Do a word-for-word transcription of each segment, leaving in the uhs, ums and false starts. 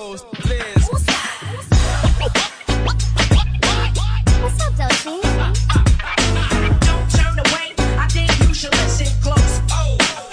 goes, Liz. What's up, Dolce? Don't turn away. I think you should listen close. Oh.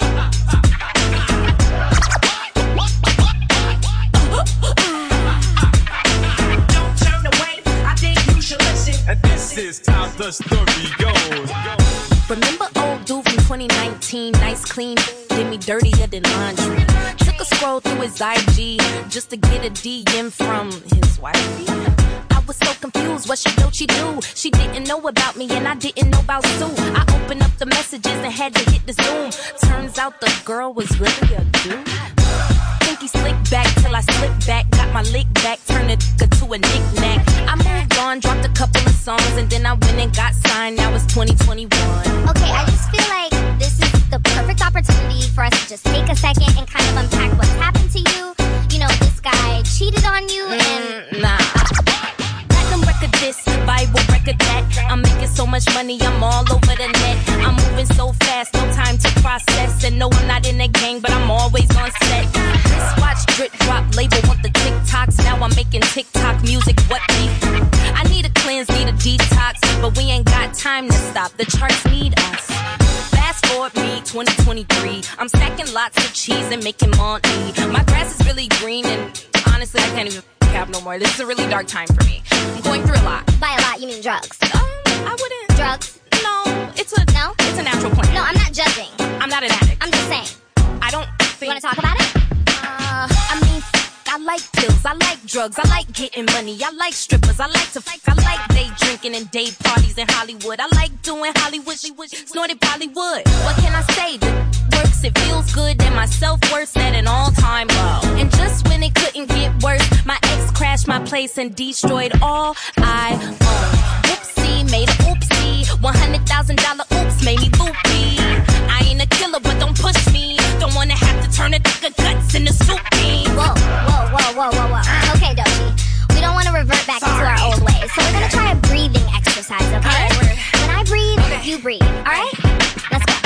Don't turn away. I think you should listen. And this is how the story goes. Remember old dude from twenty nineteen, nice clean, did me dirtier than laundry. Took a scroll through his I G just to get a D M from his wifey. I was so confused, what she do, she do? She didn't know about me and I didn't know about Sue. I opened up the messages and had to hit the zoom. Turns out the girl was really a dude. Think he slicked back till I slipped back, got my lick back, turned it to a knick-knack. I moved on, dropped a couple of songs, and then I went and got signed. Now it's twenty twenty-one. Okay, I just feel like this is the perfect opportunity for us to just take a second and kind of unpack what's happened to you. You know, this guy cheated on you and... Mm, nah. Platinum record this, Bible record that. I'm making so much money, I'm all over the net. I'm moving so fast, no time to process. And no, I'm not in a gang, but I'm always on set. Wristwatch, drip drop, label want the TikToks. Now I'm making TikTok music, what beef? I need a cleanse, need a detox, but we ain't got time to stop. The charts need us. Fast forward me, twenty twenty-three. I'm stacking lots of cheese and making money. My grass is really green and honestly, I can't even have no more. This is a really dark time for me. I'm going through a lot. By a lot, you mean drugs? Um, I wouldn't. Drugs? No, it's a No? It's a natural plant. No, I'm not judging. I'm not an addict. I'm just saying. I don't think. You want to talk about it? Uh, I mean, I like pills, I like drugs, I like getting money, I like strippers, I like to fuck, I like day drinking and day parties in Hollywood. I like doing Hollywood, she was snorted Bollywood. What can I say? The works, it feels good, and my self-worth's at an all-time low. And just when it couldn't get worse, my ex crashed my place and destroyed all I own. Whoopsie, made a oopsie, one hundred thousand dollar oops made me loopy. I ain't a killer, but don't push me. Don't wanna have to turn a nigga guts into soup bean. Whoa, whoa, whoa, whoa, whoa, whoa. Okay, Dochi. We don't want to revert back Sorry. into our old ways. So we're going to try a breathing exercise, okay? All right, we're- When I breathe, Okay. you breathe. All right? Let's go.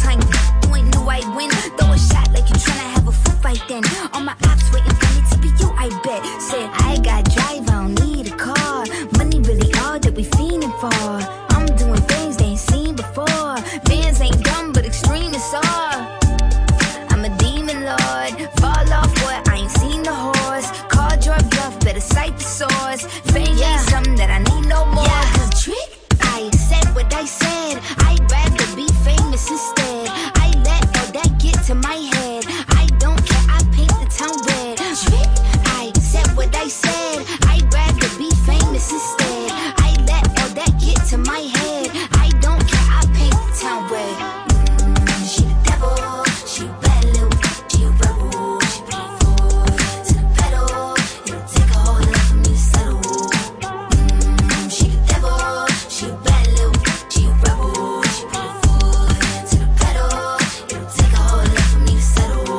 tiny. You ain't knew I'd win. Throw a shot like you tryna have a foot fight then. All my ops waiting for me to be you, I bet. Said, I got drive, I don't need a car. Money really all that we fiending for. I'm doing things they ain't seen before. Bands ain't dumb, but extreme is all. I'm a demon lord. Fall off what? I ain't seen the horse. Called your bluff, better cite the source. Fame yeah. ain't something that I need no more. Yeah, cause trick, I said what I said. I'd rather be famous instead. I let all that get to my head. I don't care, I paint the town red. Trick, I said what I said. I'd rather be famous instead. I let all that get to my head. I don't care, I paint the town red. Mm, she the devil, she a bad little, she a rebel, she put her foot to the pedal. It'll take a whole lot for me to settle. Mm, she the devil, she a bad little, she a rebel, she put her foot to the pedal. It'll take a whole lot for me to settle.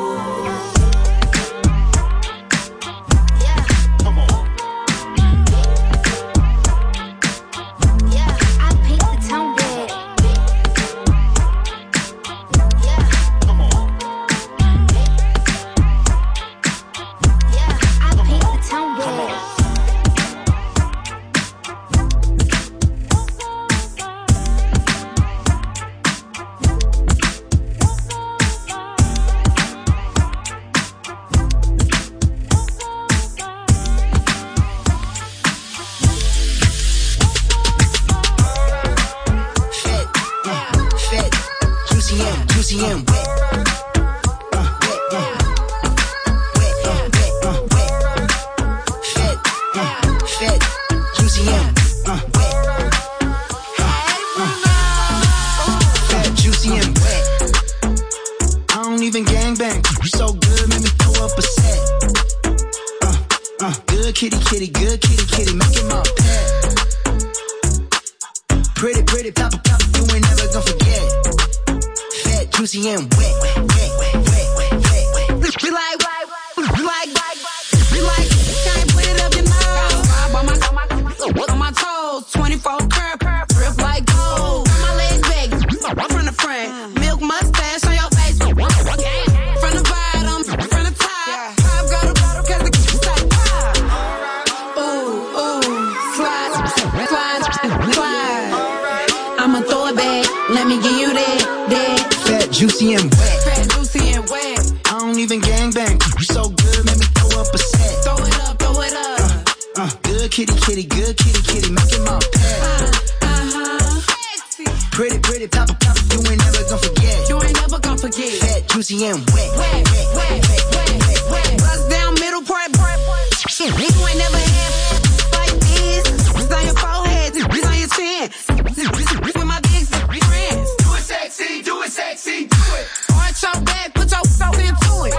Yeah. Come on. Yeah, I paint the town red. Yeah, Come on. yeah, I paint the town red. Fed, uh, fed, juicy and juicy and wet. Uh, wet, uh, wet, uh, wet, uh, wet. Fed, uh, fed, juicy and uh, wet. Uh, uh, fed, juicy and wet. I don't even gangbang. You so good, make me throw up a set. Uh, uh, good kitty, kitty, good kitty, kitty, make it my pet. Pretty, pretty, pop, pop, you ain't never gonna forget. Fat, juicy, and wet, wet, wet, wet, wet, wet, wet. We like, we like, we like, can't put it up your nose. Vibe on my, on my, on my toes, twenty-four curb, drip like gold. Turn my leg back, from the front, milk mustache on your face. From the bottom, from the top, pop go to bottom, cause the kids like pop. Ooh, ooh, slide, slide, slide. I'ma throw it back, let me give you that, that. Fat, juicy, and wet. Fat, juicy, and wet. I don't even gangbang. You so good, make me throw up a set. Throw it up, throw it up. Uh, uh, good kitty, kitty, good kitty, kitty, make it my pet. Uh, uh-huh. Sexy. Pretty, pretty, pop, pop, you ain't never gonna forget. You ain't never gonna forget. Fat, juicy, and wet. Wet, wet, wet, wet, wet. Bust down middle part, part, part. You ain't never had like this. It's on your forehead, it's on your chin. With my big friends. Do it sexy, do it sexy, do it. Arch your back, put your soul into it.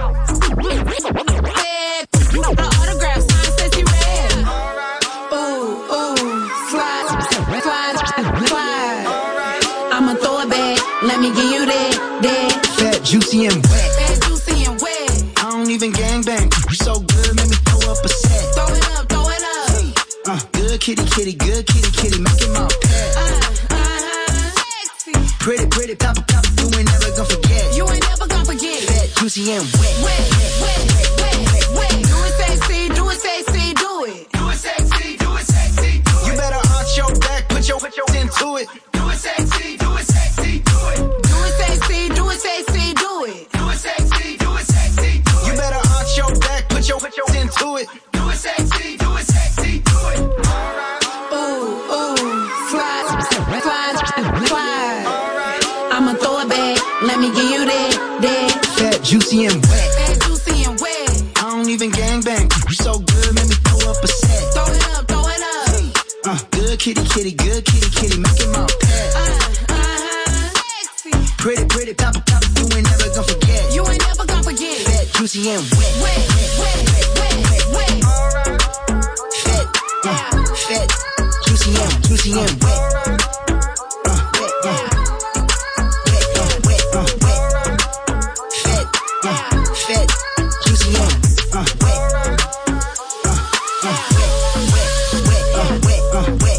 Red, the autograph sign says you red. Ooh, ooh, slide, slide, slide. I'ma throw it back, let me give you that, that. Fat, juicy, and wet. Fat, juicy, and wet. I don't even gangbang. You so good, make me throw up a set. Throw it up, throw it up. Uh, good kitty, kitty, good kitty, kitty, make it my pet. Uh, uh-huh. Sexy. Pretty, pretty, pop, pop, you ain't never gonna forget. You ain't never gonna forget. Fat, juicy, and wet. Wet, wet, wet, wet, wet. Do it sexy, do it sexy, do it. Do it sexy, do it sexy, do You it. better arch your back, put your, put your into it. Do it sexy, do it sexy, do it. Do it sexy, do it sexy, do it. Do it sexy, do it sexy, do You it. better arch your back, put your, put your into it. Do it sexy, do it sexy, do it. Ooh, ooh, slide, slide, slide. I'ma throw it back, let me give you that, that. Fat, juicy, and wet. Fat, juicy, and wet. I don't even gangbang. You so good, make me throw up a set. Throw it up, throw it up. Uh, good kitty, kitty, good kitty, kitty, make it my pet. Uh, uh-huh. Sexy. Pretty, pretty, pop, pop, you ain't never gonna forget. You ain't never gonna forget. Fat, juicy, and wet. Wet, wet, wet, wet, wet. Fat, uh, fat, juicy, and juicy, and wet. Uh, wet, uh, wet, uh, wet, uh, wet. Fat, uh, fat, juicy, and uh, wet. Uh, uh, wet, wet, uh, wet, uh, wet.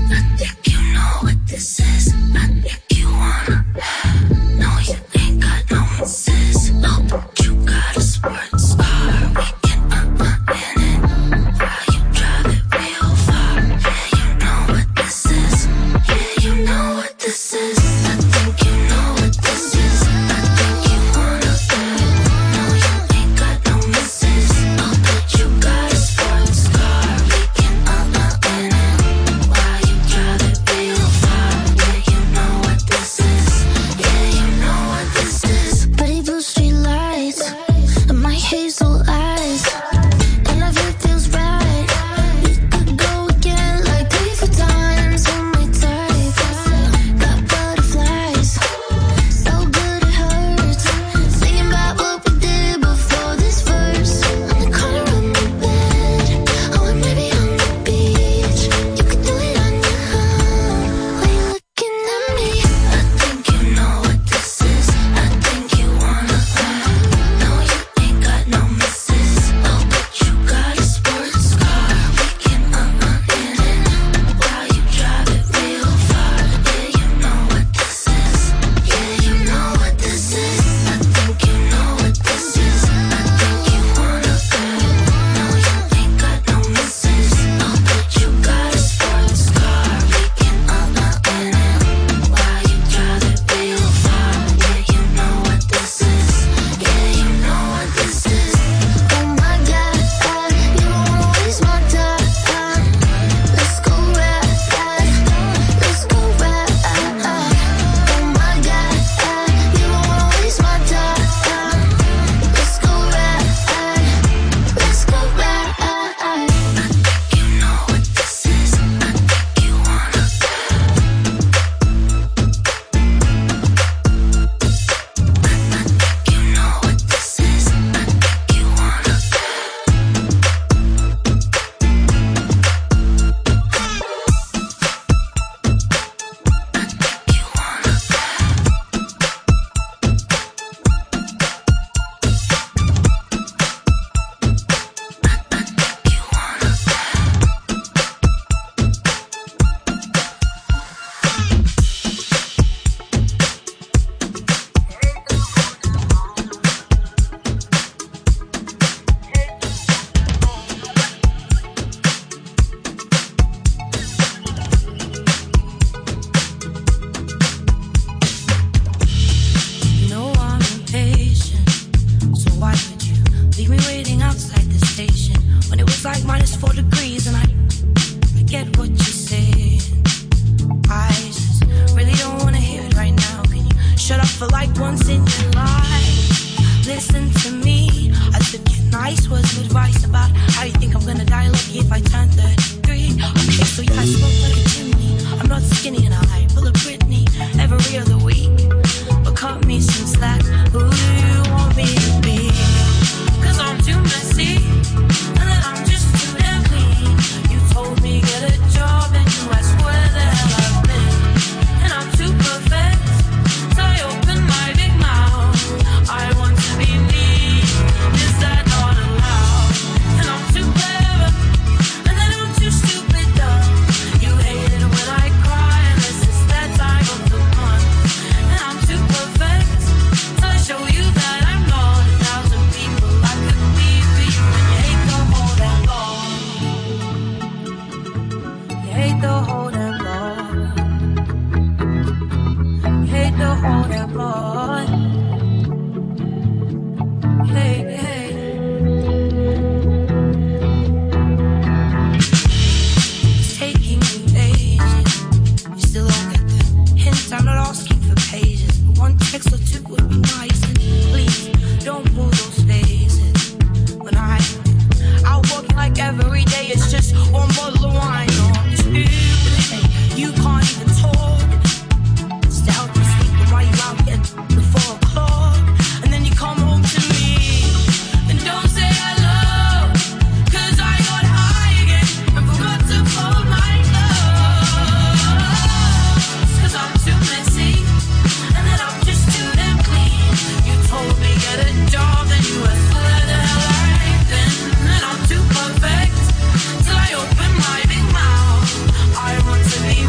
To be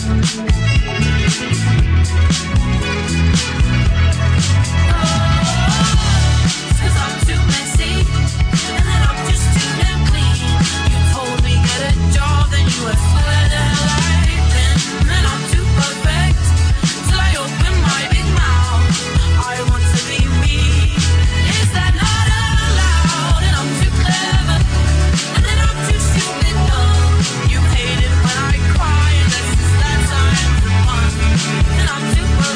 You hate it when I cry, and this is that time to run. And I'm too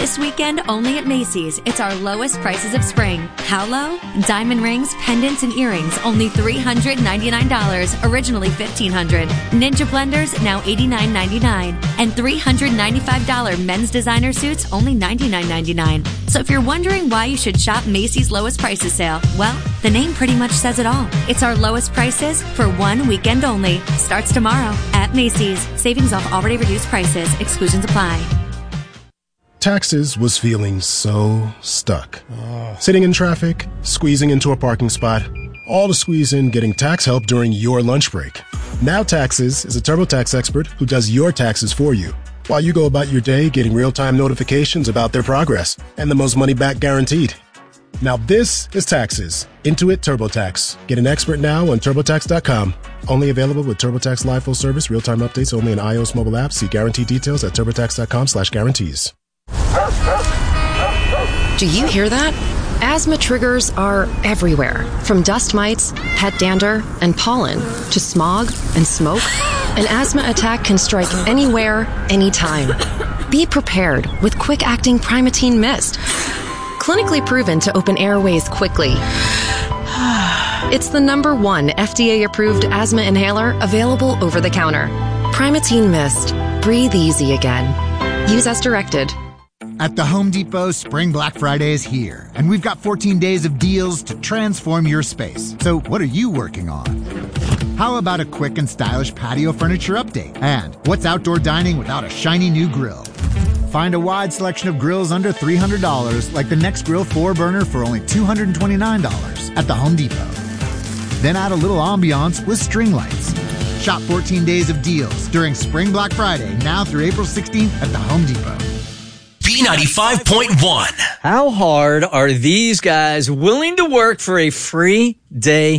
This weekend, only at Macy's, it's our lowest prices of spring. How low? Diamond rings, pendants, and earrings, only three hundred ninety-nine dollars, originally fifteen hundred dollars. Ninja blenders, now eighty-nine ninety-nine. And three hundred ninety-five dollars men's designer suits, only ninety-nine ninety-nine. So if you're wondering why you should shop Macy's lowest prices sale, well, the name pretty much says it all. It's our lowest prices for one weekend only. Starts tomorrow at Macy's. Savings off already reduced prices. Exclusions apply. Taxes was feeling so stuck. Sitting in traffic, squeezing into a parking spot, all to squeeze in getting tax help during your lunch break. Now Taxes is a TurboTax expert who does your taxes for you, while you go about your day getting real-time notifications about their progress and the most money back guaranteed. Now this is Taxes. Intuit TurboTax. Get an expert now on TurboTax dot com. Only available with TurboTax Live Full Service. Real-time updates only in iOS mobile apps. See guarantee details at TurboTax dot com slash guarantees. Do you hear that? Asthma triggers are everywhere. From dust mites, pet dander, and pollen, to smog and smoke. An asthma attack can strike anywhere, anytime. Be prepared with quick-acting Primatene Mist. Clinically proven to open airways quickly. It's the number one F D A-approved asthma inhaler available over the counter. Primatene Mist. Breathe easy again. Use as directed. At the Home Depot, Spring Black Friday is here, and we've got fourteen days of deals to transform your space. So what are you working on? How about a quick and stylish patio furniture update? And what's outdoor dining without a shiny new grill? Find a wide selection of grills under three hundred dollars, like the NextGrill four burner for only two hundred twenty-nine dollars at the Home Depot. Then add a little ambiance with string lights. Shop fourteen days of deals during Spring Black Friday, now through April sixteenth at the Home Depot. B ninety-five point one. How hard are these guys willing to work for a free day